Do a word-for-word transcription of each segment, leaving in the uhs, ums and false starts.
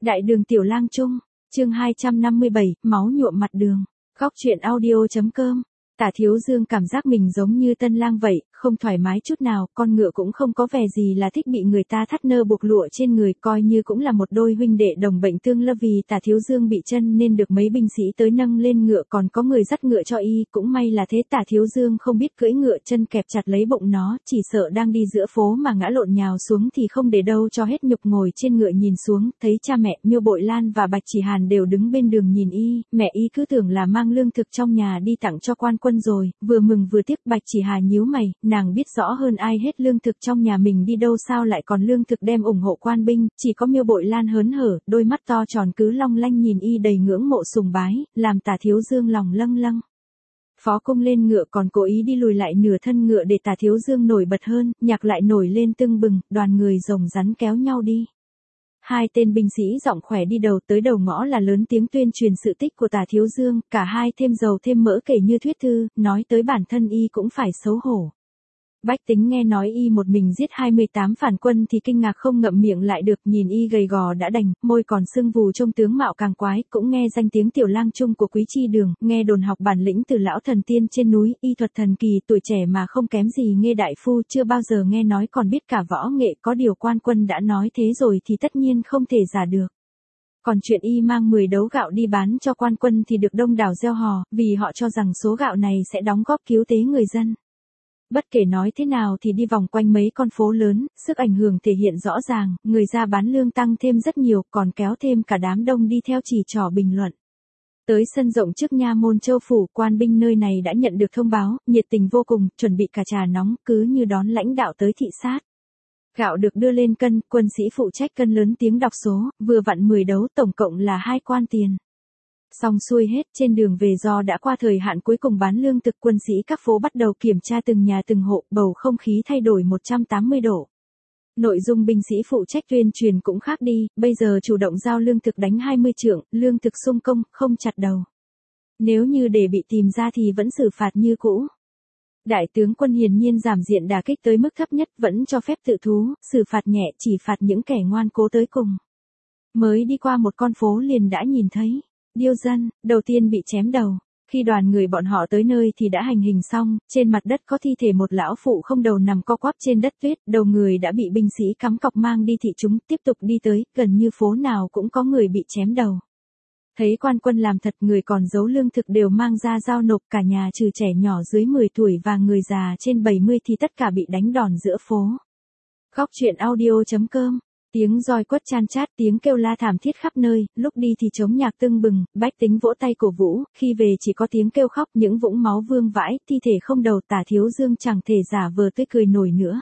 Đại đường Tiểu Lang Trung, chương hai trăm năm mươi bảy, máu nhuộm mặt đường. Góc truyện audio.com. Tả Thiếu Dương cảm giác mình giống như tân lang vậy, không thoải mái chút nào, con ngựa cũng không có vẻ gì là thích bị người ta thắt nơ buộc lụa trên người, coi như cũng là một đôi huynh đệ đồng bệnh tương lơ. Vì Tả Thiếu Dương bị chân nên được mấy binh sĩ tới nâng lên ngựa, còn có người dắt ngựa cho y, cũng may là thế. Tả Thiếu Dương không biết cưỡi ngựa, chân kẹp chặt lấy bụng nó, chỉ sợ đang đi giữa phố mà ngã lộn nhào xuống thì không để đâu cho hết nhục. Ngồi trên ngựa nhìn xuống, thấy cha mẹ Miêu Bội Lan và Bạch Chỉ Hàn đều đứng bên đường nhìn y, mẹ y cứ tưởng là mang lương thực trong nhà đi tặng cho quan quân rồi, vừa mừng vừa tiếc. Bạch Chỉ Hà nhíu mày, nàng biết rõ hơn ai hết lương thực trong nhà mình đi đâu, sao lại còn lương thực đem ủng hộ quan binh. Chỉ có Miêu Bội Lan hớn hở, đôi mắt to tròn cứ long lanh nhìn y đầy ngưỡng mộ sùng bái, làm Tả Thiếu Dương lòng lâng lâng. Phó Cung lên ngựa còn cố ý đi lùi lại nửa thân ngựa để Tả Thiếu Dương nổi bật hơn, nhạc lại nổi lên tưng bừng, đoàn người rồng rắn kéo nhau đi. Hai tên binh sĩ giọng khỏe đi đầu, tới đầu ngõ là lớn tiếng tuyên truyền sự tích của Tả Thiếu Dương, cả hai thêm dầu thêm mỡ kể như thuyết thư, nói tới bản thân y cũng phải xấu hổ. Bách tính nghe nói y một mình giết hai mươi tám phản quân thì kinh ngạc không ngậm miệng lại được, nhìn y gầy gò đã đành, môi còn sưng vù trông tướng mạo càng quái, cũng nghe danh tiếng Tiểu Lang Trung của Quý Chi Đường, nghe đồn học bản lĩnh từ lão thần tiên trên núi, y thuật thần kỳ, tuổi trẻ mà không kém gì Nghê đại phu, chưa bao giờ nghe nói còn biết cả võ nghệ, có điều quan quân đã nói thế rồi thì tất nhiên không thể giả được. Còn chuyện y mang mười đấu gạo đi bán cho quan quân thì được đông đảo reo hò, vì họ cho rằng số gạo này sẽ đóng góp cứu tế người dân. Bất kể nói thế nào thì đi vòng quanh mấy con phố lớn, sức ảnh hưởng thể hiện rõ ràng, người ra bán lương tăng thêm rất nhiều, còn kéo thêm cả đám đông đi theo chỉ trỏ bình luận. Tới sân rộng trước nha môn Châu phủ, quan binh nơi này đã nhận được thông báo, nhiệt tình vô cùng, chuẩn bị cả trà nóng, cứ như đón lãnh đạo tới thị sát. Gạo được đưa lên cân, quân sĩ phụ trách cân lớn tiếng đọc số, vừa vặn mười đấu, tổng cộng là hai quan tiền. Xong xuôi hết, trên đường về do đã qua thời hạn cuối cùng bán lương thực, quân sĩ các phố bắt đầu kiểm tra từng nhà từng hộ, bầu không khí thay đổi một trăm tám mươi độ. Nội dung binh sĩ phụ trách tuyên truyền cũng khác đi, bây giờ chủ động giao lương thực đánh hai mươi trượng, lương thực xung công, không chặt đầu. Nếu như để bị tìm ra thì vẫn xử phạt như cũ. Đại tướng quân hiển nhiên giảm diện đả kích tới mức thấp nhất, vẫn cho phép tự thú, xử phạt nhẹ, chỉ phạt những kẻ ngoan cố tới cùng. Mới đi qua một con phố liền đã nhìn thấy điêu dân, đầu tiên bị chém đầu. Khi đoàn người bọn họ tới nơi thì đã hành hình xong, trên mặt đất có thi thể một lão phụ không đầu nằm co quắp trên đất tuyết, đầu người đã bị binh sĩ cắm cọc mang đi thị chúng, tiếp tục đi tới, gần như phố nào cũng có người bị chém đầu. Thấy quan quân làm thật, người còn giấu lương thực đều mang ra giao nộp, cả nhà trừ trẻ nhỏ dưới mười tuổi và người già trên bảy mươi thì tất cả bị đánh đòn giữa phố. Góc truyện audio.com. Tiếng roi quất chan chát, tiếng kêu la thảm thiết khắp nơi, lúc đi thì trống nhạc tưng bừng, bách tính vỗ tay cổ vũ, khi về chỉ có tiếng kêu khóc, những vũng máu vương vãi, thi thể không đầu. Tả Thiếu Dương chẳng thể giả vờ tươi cười nổi nữa.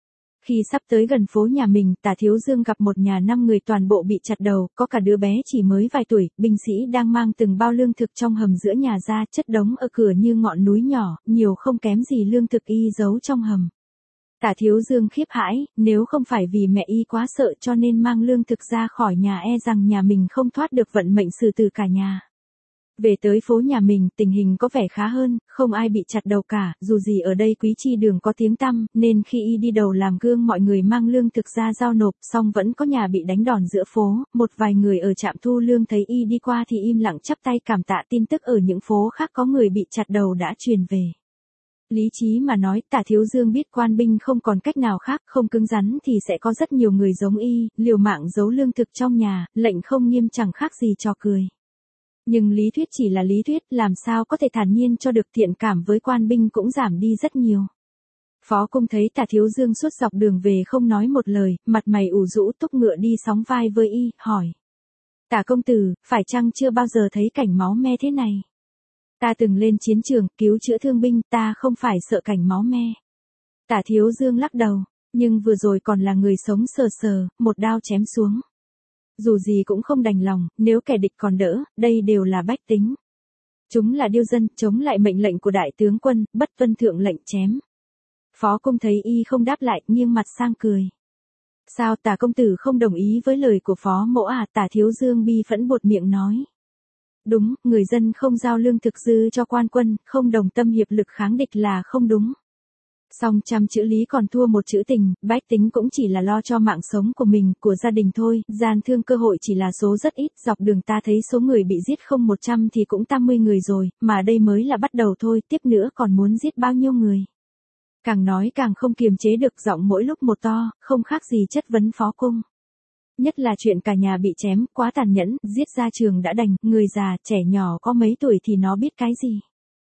Khi sắp tới gần phố nhà mình, Tả Thiếu Dương gặp một nhà năm người toàn bộ bị chặt đầu, có cả đứa bé chỉ mới vài tuổi, binh sĩ đang mang từng bao lương thực trong hầm giữa nhà ra, chất đống ở cửa như ngọn núi nhỏ, nhiều không kém gì lương thực y giấu trong hầm. Tả Thiếu Dương khiếp hãi, nếu không phải vì mẹ y quá sợ cho nên mang lương thực ra khỏi nhà, e rằng nhà mình không thoát được vận mệnh xử tử cả nhà. Về tới phố nhà mình, tình hình có vẻ khá hơn, không ai bị chặt đầu cả, dù gì ở đây Quý Chi Đường có tiếng tăm, nên khi y đi đầu làm gương mọi người mang lương thực ra giao nộp, xong vẫn có nhà bị đánh đòn giữa phố, một vài người ở trạm thu lương thấy y đi qua thì im lặng chắp tay cảm tạ. Tin tức ở những phố khác có người bị chặt đầu đã truyền về. Lý trí mà nói, Tả Thiếu Dương biết quan binh không còn cách nào khác, không cứng rắn thì sẽ có rất nhiều người giống y, liều mạng giấu lương thực trong nhà, lệnh không nghiêm chẳng khác gì trò cười. Nhưng lý thuyết chỉ là lý thuyết, làm sao có thể thản nhiên cho được, thiện cảm với quan binh cũng giảm đi rất nhiều. Phó Cung thấy Tả Thiếu Dương suốt dọc đường về không nói một lời, mặt mày ủ rũ, túc ngựa đi sóng vai với y, hỏi. Tả công tử, phải chăng chưa bao giờ thấy cảnh máu me thế này? Ta từng lên chiến trường, cứu chữa thương binh, ta không phải sợ cảnh máu me. Tả Thiếu Dương lắc đầu, nhưng vừa rồi còn là người sống sờ sờ, một đao chém xuống. Dù gì cũng không đành lòng, nếu kẻ địch còn đỡ, đây đều là bách tính. Chúng là điêu dân, chống lại mệnh lệnh của đại tướng quân, bất vân thượng lệnh chém. Phó Cung thấy y không đáp lại, nghiêng mặt sang cười. Sao Tả công tử không đồng ý với lời của Phó mỗ à? Tả Thiếu Dương bi phẫn buột miệng nói. Đúng, người dân không giao lương thực dư cho quan quân, không đồng tâm hiệp lực kháng địch là không đúng. Song trăm chữ lý còn thua một chữ tình, bách tính cũng chỉ là lo cho mạng sống của mình, của gia đình thôi, gian thương cơ hội chỉ là số rất ít, dọc đường ta thấy số người bị giết không một trăm thì cũng tám mươi người rồi, mà đây mới là bắt đầu thôi, tiếp nữa còn muốn giết bao nhiêu người. Càng nói càng không kiềm chế được, giọng mỗi lúc một to, không khác gì chất vấn Phó Cung. Nhất là chuyện cả nhà bị chém, quá tàn nhẫn, giết ra trường đã đành, người già, trẻ nhỏ có mấy tuổi thì nó biết cái gì.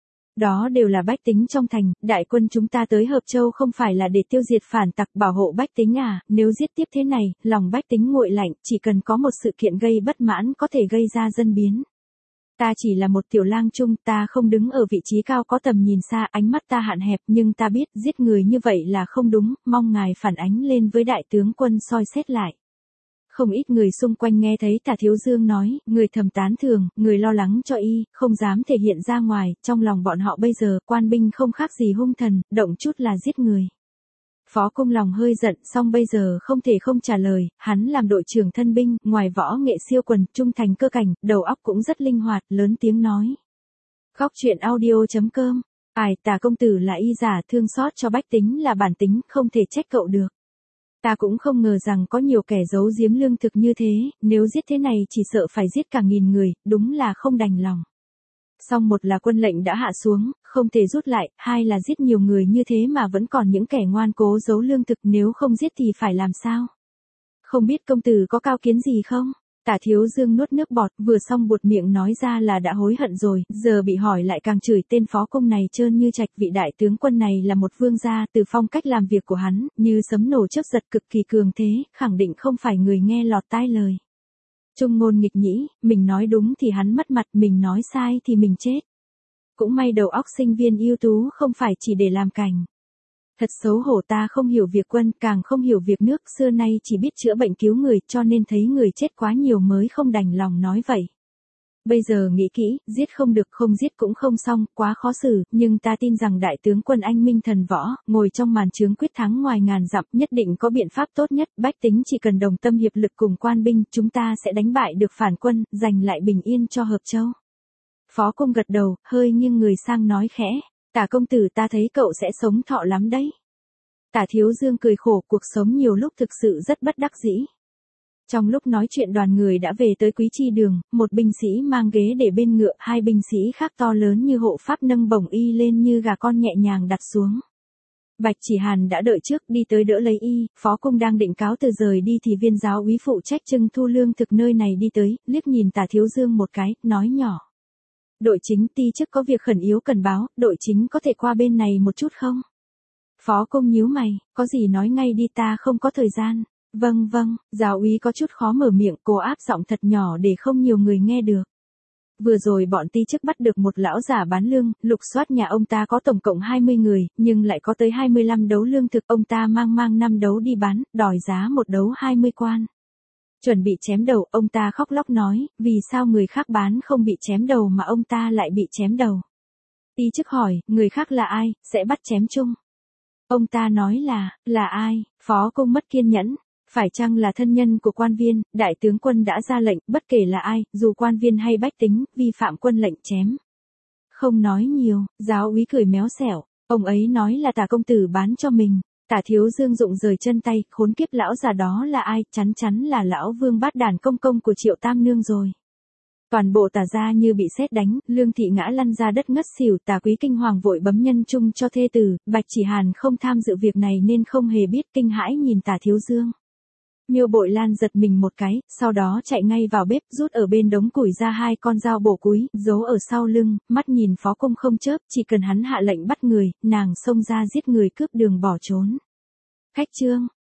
Đó đều là bách tính trong thành, đại quân chúng ta tới Hợp Châu không phải là để tiêu diệt phản tặc bảo hộ bách tính à, nếu giết tiếp thế này, lòng bách tính nguội lạnh, chỉ cần có một sự kiện gây bất mãn có thể gây ra dân biến. Ta chỉ là một tiểu lang trung, ta không đứng ở vị trí cao có tầm nhìn xa, ánh mắt ta hạn hẹp, nhưng ta biết giết người như vậy là không đúng, mong ngài phản ánh lên với đại tướng quân soi xét lại. Không ít người xung quanh nghe thấy Tả Thiếu Dương nói, người thầm tán thường, người lo lắng cho y, không dám thể hiện ra ngoài, trong lòng bọn họ bây giờ, quan binh không khác gì hung thần, động chút là giết người. Phó Cung lòng hơi giận, song bây giờ không thể không trả lời, hắn làm đội trưởng thân binh, ngoài võ nghệ siêu quần, trung thành cơ cảnh, đầu óc cũng rất linh hoạt, lớn tiếng nói. Góc truyện audio chấm com, ai, Tả công tử là y giả, thương xót cho bách tính là bản tính, không thể trách cậu được. Ta cũng không ngờ rằng có nhiều kẻ giấu giếm lương thực như thế, nếu giết thế này chỉ sợ phải giết cả nghìn người, đúng là không đành lòng. Song một là quân lệnh đã hạ xuống, không thể rút lại, hai là giết nhiều người như thế mà vẫn còn những kẻ ngoan cố giấu lương thực, nếu không giết thì phải làm sao? Không biết công tử có cao kiến gì không? Tả Thiếu Dương nuốt nước bọt, vừa xong buột miệng nói ra là đã hối hận rồi, giờ bị hỏi lại càng chửi tên Phó Cung này trơn như trạch, vị đại tướng quân này là một vương gia, từ phong cách làm việc của hắn, như sấm nổ chớp giật cực kỳ cường thế, khẳng định không phải người nghe lọt tai lời. Trung ngôn nghịch nhĩ, mình nói đúng thì hắn mất mặt, mình nói sai thì mình chết. Cũng may đầu óc sinh viên ưu tú không phải chỉ để làm cảnh. Thật xấu hổ, ta không hiểu việc quân, càng không hiểu việc nước, xưa nay chỉ biết chữa bệnh cứu người, cho nên thấy người chết quá nhiều mới không đành lòng nói vậy. Bây giờ nghĩ kỹ, giết không được, không giết cũng không xong, quá khó xử, nhưng ta tin rằng đại tướng quân anh minh thần võ, ngồi trong màn trướng quyết thắng ngoài ngàn dặm, nhất định có biện pháp tốt nhất, bách tính chỉ cần đồng tâm hiệp lực cùng quan binh, chúng ta sẽ đánh bại được phản quân, giành lại bình yên cho Hợp Châu. Phó Cung gật đầu, hơi nghiêng người sang nói khẽ. Tả công tử, ta thấy cậu sẽ sống thọ lắm đấy. Tả Thiếu Dương cười khổ, cuộc sống nhiều lúc thực sự rất bất đắc dĩ. Trong lúc nói chuyện đoàn người đã về tới Quý Chi Đường, một binh sĩ mang ghế để bên ngựa, hai binh sĩ khác to lớn như hộ pháp nâng bổng y lên như gà con nhẹ nhàng đặt xuống. Bạch Chỉ Hàn đã đợi trước, đi tới đỡ lấy y, Phó Cung đang định cáo từ rời đi thì viên giáo úy phụ trách trưng thu lương thực nơi này đi tới, liếc nhìn Tả Thiếu Dương một cái, nói nhỏ. Đội chính, ti chức có việc khẩn yếu cần báo, đội chính có thể qua bên này một chút không? Phó Cung nhíu mày, có gì nói ngay đi, ta không có thời gian. Vâng vâng, giáo úy có chút khó mở miệng, cố áp giọng thật nhỏ để không nhiều người nghe được. Vừa rồi bọn ti chức bắt được một lão giả bán lương, lục soát nhà ông ta có tổng cộng hai mươi người, nhưng lại có tới hai mươi lăm đấu lương thực, ông ta mang mang năm đấu đi bán, đòi giá một đấu hai mươi quan. Chuẩn bị chém đầu, ông ta khóc lóc nói, vì sao người khác bán không bị chém đầu mà ông ta lại bị chém đầu. Ti chức hỏi, người khác là ai, sẽ bắt chém chung. Ông ta nói là, là ai, Phó Cung mất kiên nhẫn, phải chăng là thân nhân của quan viên, đại tướng quân đã ra lệnh, bất kể là ai, dù quan viên hay bách tính, vi phạm quân lệnh chém. Không nói nhiều, giáo úy cười méo xẻo, ông ấy nói là Tả công tử bán cho mình. Tả Thiếu Dương rụng rời chân tay, khốn kiếp, lão già đó là ai, chắn chắn là lão Vương Bát Đàn công công của Triệu Tam Nương rồi. Toàn bộ Tả gia như bị sét đánh, Lương thị ngã lăn ra đất ngất xỉu, Tả Quý kinh hoàng vội bấm nhân chung cho thê tử, Bạch Chỉ Hàn không tham dự việc này nên không hề biết, kinh hãi nhìn Tả Thiếu Dương. Miêu Bội Lan giật mình một cái, sau đó chạy ngay vào bếp, rút ở bên đống củi ra hai con dao bổ cúi, giấu ở sau lưng, mắt nhìn Phó Cung không chớp, chỉ cần hắn hạ lệnh bắt người, nàng xông ra giết người, cướp đường bỏ trốn. Khách trương,